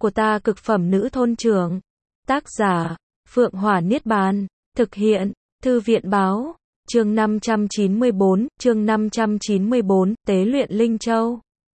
của ta cực phẩm nữ thôn trưởng. Tác giả, Phượng Hỏa Niết Bàn. Thực hiện, Thư viện Báo. Chương 594, Tế luyện Linh Châu.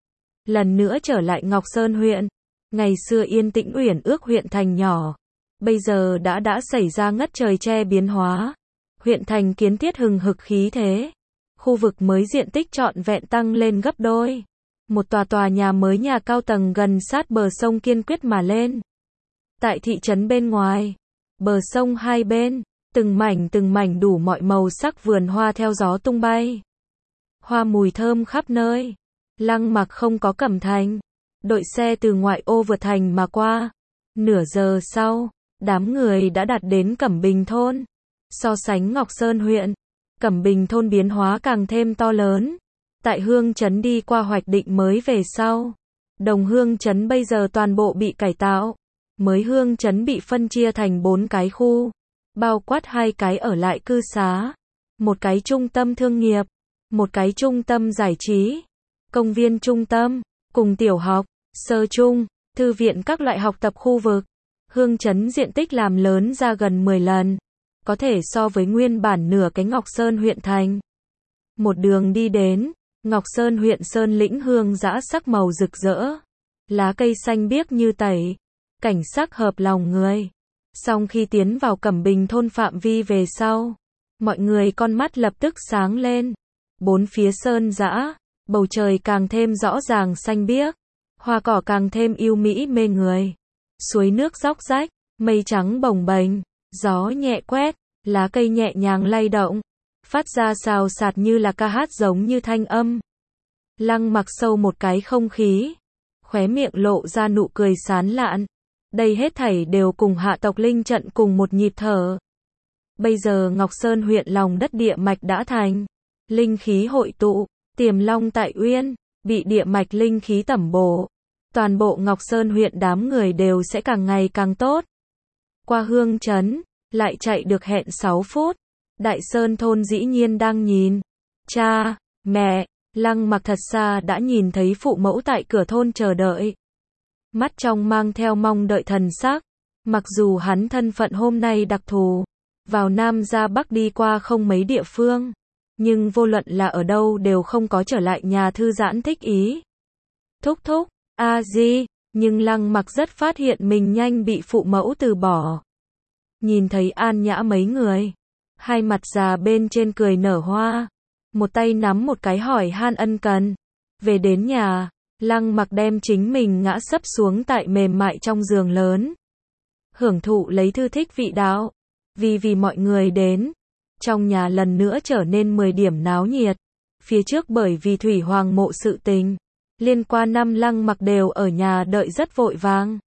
Lần nữa trở lại Ngọc Sơn huyện. Ngày xưa yên tĩnh uyển ước huyện thành nhỏ. Bây giờ đã xảy ra ngất trời che biến hóa. Huyện thành kiến thiết hừng hực khí thế. Khu vực mới diện tích trọn vẹn tăng lên gấp đôi. Một tòa nhà mới nhà cao tầng gần sát bờ sông kiên quyết mà lên. Tại thị trấn bên ngoài, bờ sông hai bên, từng mảnh đủ mọi màu sắc vườn hoa theo gió tung bay. Hoa mùi thơm khắp nơi. Lăng Mặc không có Cẩm Thành. Đội xe từ ngoại ô vượt thành mà qua. Nửa giờ sau, đám người đã đạt đến Cẩm Bình thôn. So sánh Ngọc Sơn huyện, Cẩm Bình thôn biến hóa càng thêm to lớn. Tại Hương Trấn đi qua hoạch định mới về sau, Đồng Hương Trấn bây giờ toàn bộ bị cải tạo. Mới Hương Trấn bị phân chia thành 4 cái khu, bao quát 2 cái ở lại cư xá, một cái trung tâm thương nghiệp, một cái trung tâm giải trí, công viên trung tâm, cùng tiểu học, sơ trung, thư viện các loại học tập khu vực. Hương Trấn diện tích làm lớn ra gần 10 lần, có thể so với nguyên bản nửa cái Ngọc Sơn huyện thành. Một đường đi đến, Ngọc Sơn huyện sơn lĩnh hương dã sắc màu rực rỡ, lá cây xanh biếc như tẩy, cảnh sắc hợp lòng người. Song khi tiến vào Cẩm Bình thôn phạm vi về sau, mọi người con mắt lập tức sáng lên. Bốn phía sơn dã, bầu trời càng thêm rõ ràng xanh biếc, hoa cỏ càng thêm yêu mỹ mê người. Suối nước róc rách, mây trắng bồng bềnh, gió nhẹ quét, lá cây nhẹ nhàng lay động, phát ra xào xạc như là ca hát giống như thanh âm. Lăng Mặc sâu một cái không khí, khóe miệng lộ ra nụ cười sán lạn. Đây hết thảy đều cùng hạ tộc linh trận cùng một nhịp thở. Bây giờ Ngọc Sơn huyện lòng đất địa mạch đã thành, linh khí hội tụ, tiềm long tại uyên, bị địa mạch linh khí tẩm bổ. Toàn bộ Ngọc Sơn huyện đám người đều sẽ càng ngày càng tốt. Qua Hương Trấn, lại chạy được hẹn 6 phút. Đại Sơn thôn dĩ nhiên đang nhìn. Cha, mẹ, Lăng Mặc thật xa đã nhìn thấy phụ mẫu tại cửa thôn chờ đợi. Mắt trong mang theo mong đợi thần sắc. Mặc dù hắn thân phận hôm nay đặc thù, vào Nam ra Bắc đi qua không mấy địa phương, nhưng vô luận là ở đâu đều không có trở lại nhà thư giãn thích ý. Thúc thúc, a di, nhưng Lăng Mặc rất phát hiện mình nhanh bị phụ mẫu từ bỏ. Nhìn thấy An Nhã mấy người, hai mặt già bên trên cười nở hoa, một tay nắm một cái hỏi han ân cần. Về đến nhà, Lăng Mặc đem chính mình ngã sấp xuống tại mềm mại trong giường lớn, hưởng thụ lấy thư thích vị đạo. Vì mọi người đến, trong nhà lần nữa trở nên 10 điểm náo nhiệt. Phía trước bởi vì Thủy Hoàng mộ sự tình liên quan năm, Lăng Mặc đều ở nhà đợi rất vội vàng.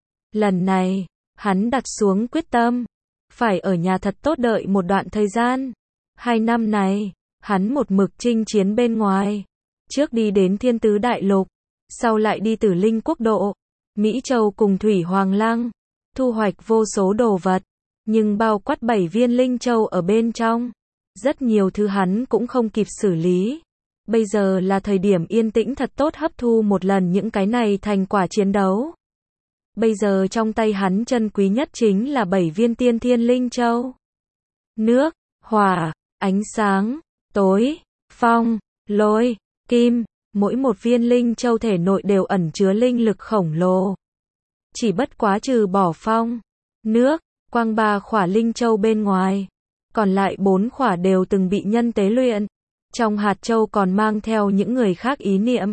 Lần này, hắn đặt xuống quyết tâm, phải ở nhà thật tốt đợi một đoạn thời gian. 2 năm này, hắn một mực chinh chiến bên ngoài. Trước đi đến Thiên Tứ Đại Lục, sau lại đi Tử Linh Quốc độ, Mỹ Châu cùng Thủy Hoàng Lăng, thu hoạch vô số đồ vật, nhưng bao quát 7 viên Linh Châu ở bên trong. Rất nhiều thứ hắn cũng không kịp xử lý. Bây giờ là thời điểm yên tĩnh thật tốt hấp thu một lần những cái này thành quả chiến đấu. Bây giờ trong tay hắn chân quý nhất chính là 7 viên Tiên Thiên Linh Châu. Nước, hỏa, ánh sáng, tối, phong, lôi, kim, mỗi một viên Linh Châu thể nội đều ẩn chứa linh lực khổng lồ. Chỉ bất quá trừ bỏ phong, nước, quang 3 khỏa Linh Châu bên ngoài, còn lại 4 khỏa đều từng bị nhân tế luyện. Trong hạt châu còn mang theo những người khác ý niệm.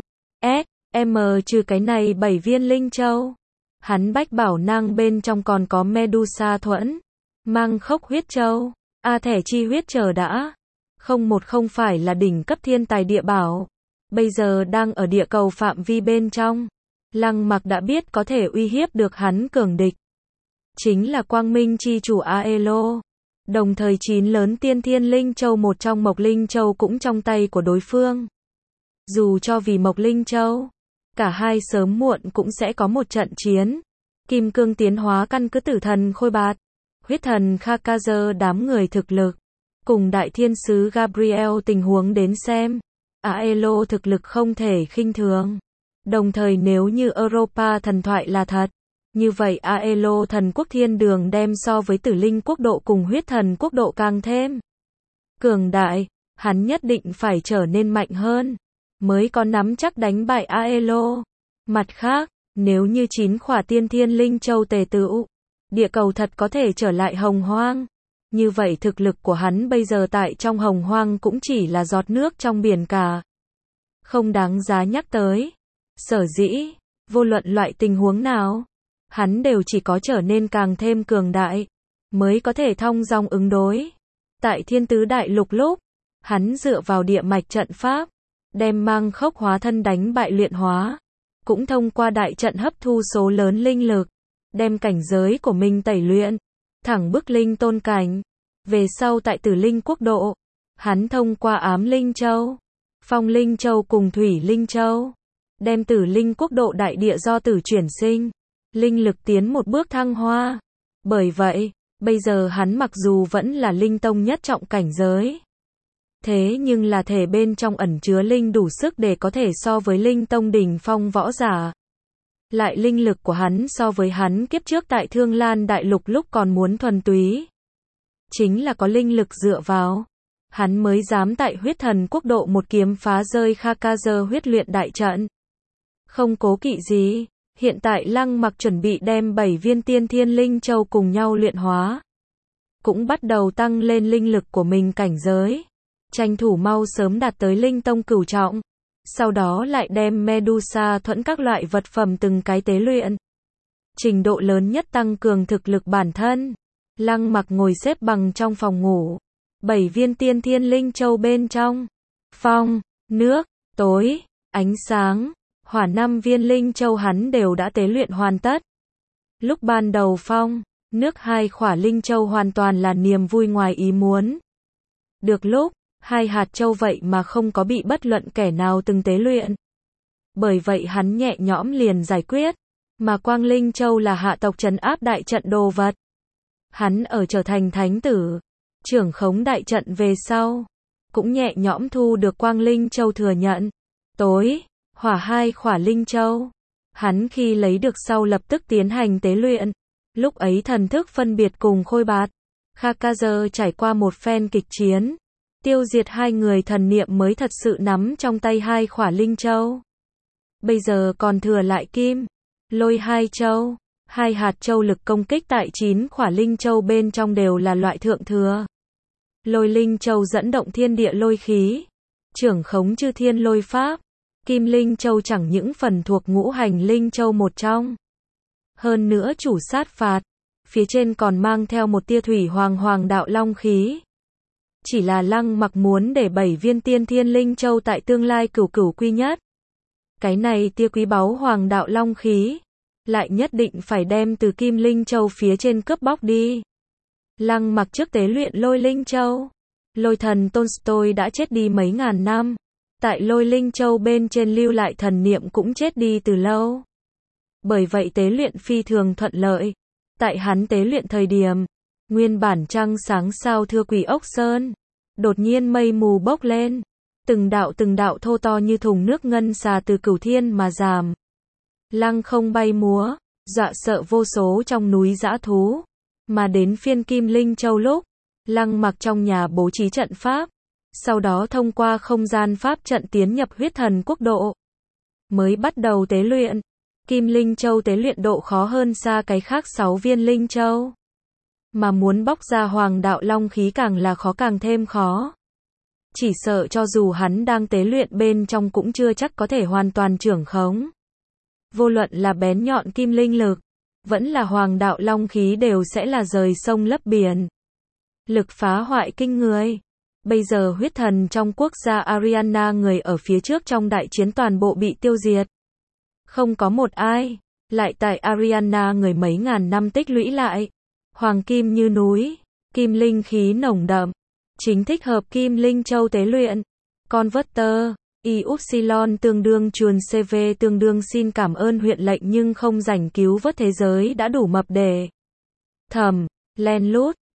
Trừ cái này 7 viên Linh Châu, hắn bách bảo nang bên trong còn có Medusa thuẫn, mang khốc huyết châu, thẻ chi huyết chờ đã. Không phải là đỉnh cấp thiên tài địa bảo. Bây giờ đang ở địa cầu phạm vi bên trong. Lăng Mặc đã biết có thể uy hiếp được hắn cường địch. Chính là Quang Minh chi chủ Aelo. Đồng thời 9 lớn Tiên Thiên Linh Châu, một trong Mộc Linh Châu cũng trong tay của đối phương. Dù cho vì Mộc Linh Châu, cả hai sớm muộn cũng sẽ có một trận chiến. Kim cương tiến hóa căn cứ tử thần Khôi Bạt, huyết thần Khakazer đám người thực lực, cùng đại thiên sứ Gabriel tình huống đến xem, Aelo thực lực không thể khinh thường. Đồng thời nếu như Europa thần thoại là thật, Như vậy Aelo thần quốc thiên đường đem so với tử linh quốc độ cùng huyết thần quốc độ càng thêm cường đại, hắn nhất định phải trở nên mạnh hơn, mới có nắm chắc đánh bại Aelo. Mặt khác, nếu như 9 khỏa tiên thiên linh châu tề tựu, địa cầu thật có thể trở lại hồng hoang. Như vậy thực lực của hắn bây giờ tại trong hồng hoang cũng chỉ là giọt nước trong biển cả. Không đáng giá nhắc tới. Sở dĩ, vô luận loại tình huống nào, hắn đều chỉ có trở nên càng thêm cường đại, mới có thể thong dong ứng đối. Tại thiên tứ đại lục lúc, hắn dựa vào địa mạch trận pháp, đem mang khốc hóa thân đánh bại luyện hóa, cũng thông qua đại trận hấp thu số lớn linh lực, đem cảnh giới của mình tẩy luyện, thẳng bức linh tôn cảnh. Về sau tại tử linh quốc độ, hắn thông qua ám linh châu, phong linh châu cùng thủy linh châu, đem tử linh quốc độ đại địa do tử chuyển sinh, linh lực tiến một bước thăng hoa. Bởi vậy, bây giờ hắn mặc dù vẫn là linh tông nhất trọng cảnh giới, thế nhưng là thể bên trong ẩn chứa linh đủ sức để có thể so với linh tông đỉnh phong võ giả. Lại linh lực của hắn so với hắn kiếp trước tại Thương Lan đại lục lúc còn muốn thuần túy. Chính là có linh lực dựa vào, hắn mới dám tại huyết thần quốc độ một kiếm phá rơi Khakazer huyết luyện đại trận. Không cố kỵ gì, hiện tại Lăng Mặc chuẩn bị đem 7 viên tiên thiên linh châu cùng nhau luyện hóa, cũng bắt đầu tăng lên linh lực của mình cảnh giới, tranh thủ mau sớm đạt tới linh tông cửu trọng, sau đó lại đem Medusa thuẫn các loại vật phẩm từng cái tế luyện, trình độ lớn nhất tăng cường thực lực bản thân. Lăng Mặc ngồi xếp bằng trong phòng ngủ, 7 viên tiên thiên linh châu bên trong, phong, nước, tối, ánh sáng, hỏa 5 viên linh châu hắn đều đã tế luyện hoàn tất. Lúc ban đầu phong, nước 2 khỏa linh châu hoàn toàn là niềm vui ngoài ý muốn. Được lúc, 2 hạt châu vậy mà không có bị bất luận kẻ nào từng tế luyện. Bởi vậy hắn nhẹ nhõm liền giải quyết, mà quang linh châu là hạ tộc trấn áp đại trận đồ vật. Hắn ở trở thành thánh tử, trưởng khống đại trận về sau, cũng nhẹ nhõm thu được quang linh châu thừa nhận. Tối, hỏa 2 khỏa linh châu, hắn khi lấy được sau lập tức tiến hành tế luyện. Lúc ấy thần thức phân biệt cùng Khôi Bạt, Khakazer trải qua một phen kịch chiến, tiêu diệt 2 người thần niệm mới thật sự nắm trong tay 2 khỏa linh châu. Bây giờ còn thừa lại kim, lôi 2 châu. 2 hạt châu lực công kích tại 9 khỏa linh châu bên trong đều là loại thượng thừa. Lôi linh châu dẫn động thiên địa lôi khí, trưởng khống chư thiên lôi pháp. Kim linh châu chẳng những phần thuộc ngũ hành linh châu một trong, hơn nữa chủ sát phạt, phía trên còn mang theo một tia thủy hoàng đạo long khí. Chỉ là Lăng Mặc muốn để 7 viên tiên thiên linh châu tại tương lai cửu cửu quy nhất. Cái này tia quý báu hoàng đạo long khí, lại nhất định phải đem từ kim linh châu phía trên cướp bóc đi. Lăng Mặc trước tế luyện lôi linh châu. Lôi thần Tolstoy đã chết đi mấy ngàn năm. Tại lôi linh châu bên trên lưu lại thần niệm cũng chết đi từ lâu. Bởi vậy tế luyện phi thường thuận lợi. Tại hắn tế luyện thời điểm, nguyên bản trăng sáng sao thưa Quỷ Ốc Sơn, đột nhiên mây mù bốc lên, từng đạo thô to như thùng nước ngân xà từ cửu thiên mà giảm. Lăng không bay múa, dọa sợ vô số trong núi dã thú. Mà đến phiên Kim Linh Châu lúc, Lăng Mặc trong nhà bố trí trận pháp, sau đó thông qua không gian pháp trận tiến nhập huyết thần quốc độ, mới bắt đầu tế luyện. Kim Linh Châu tế luyện độ khó hơn xa cái khác 6 viên Linh Châu. Mà muốn bóc ra hoàng đạo long khí càng là khó càng thêm khó. Chỉ sợ cho dù hắn đang tế luyện bên trong cũng chưa chắc có thể hoàn toàn trưởng khống. Vô luận là bén nhọn kim linh lực, vẫn là hoàng đạo long khí đều sẽ là rời sông lấp biển. Lực phá hoại kinh người. Bây giờ huyết thần trong quốc gia Ariana người ở phía trước trong đại chiến toàn bộ bị tiêu diệt. Không có một ai, lại tại Ariana người mấy ngàn năm tích lũy lại. Hoàng kim như núi, kim linh khí nồng đậm, chính thích hợp kim linh châu tế luyện. Converter, Iupsilon tương đương chuồn CV tương đương xin cảm ơn huyện lệnh nhưng không rảnh cứu vớt thế giới đã đủ mập để thầm, len lút,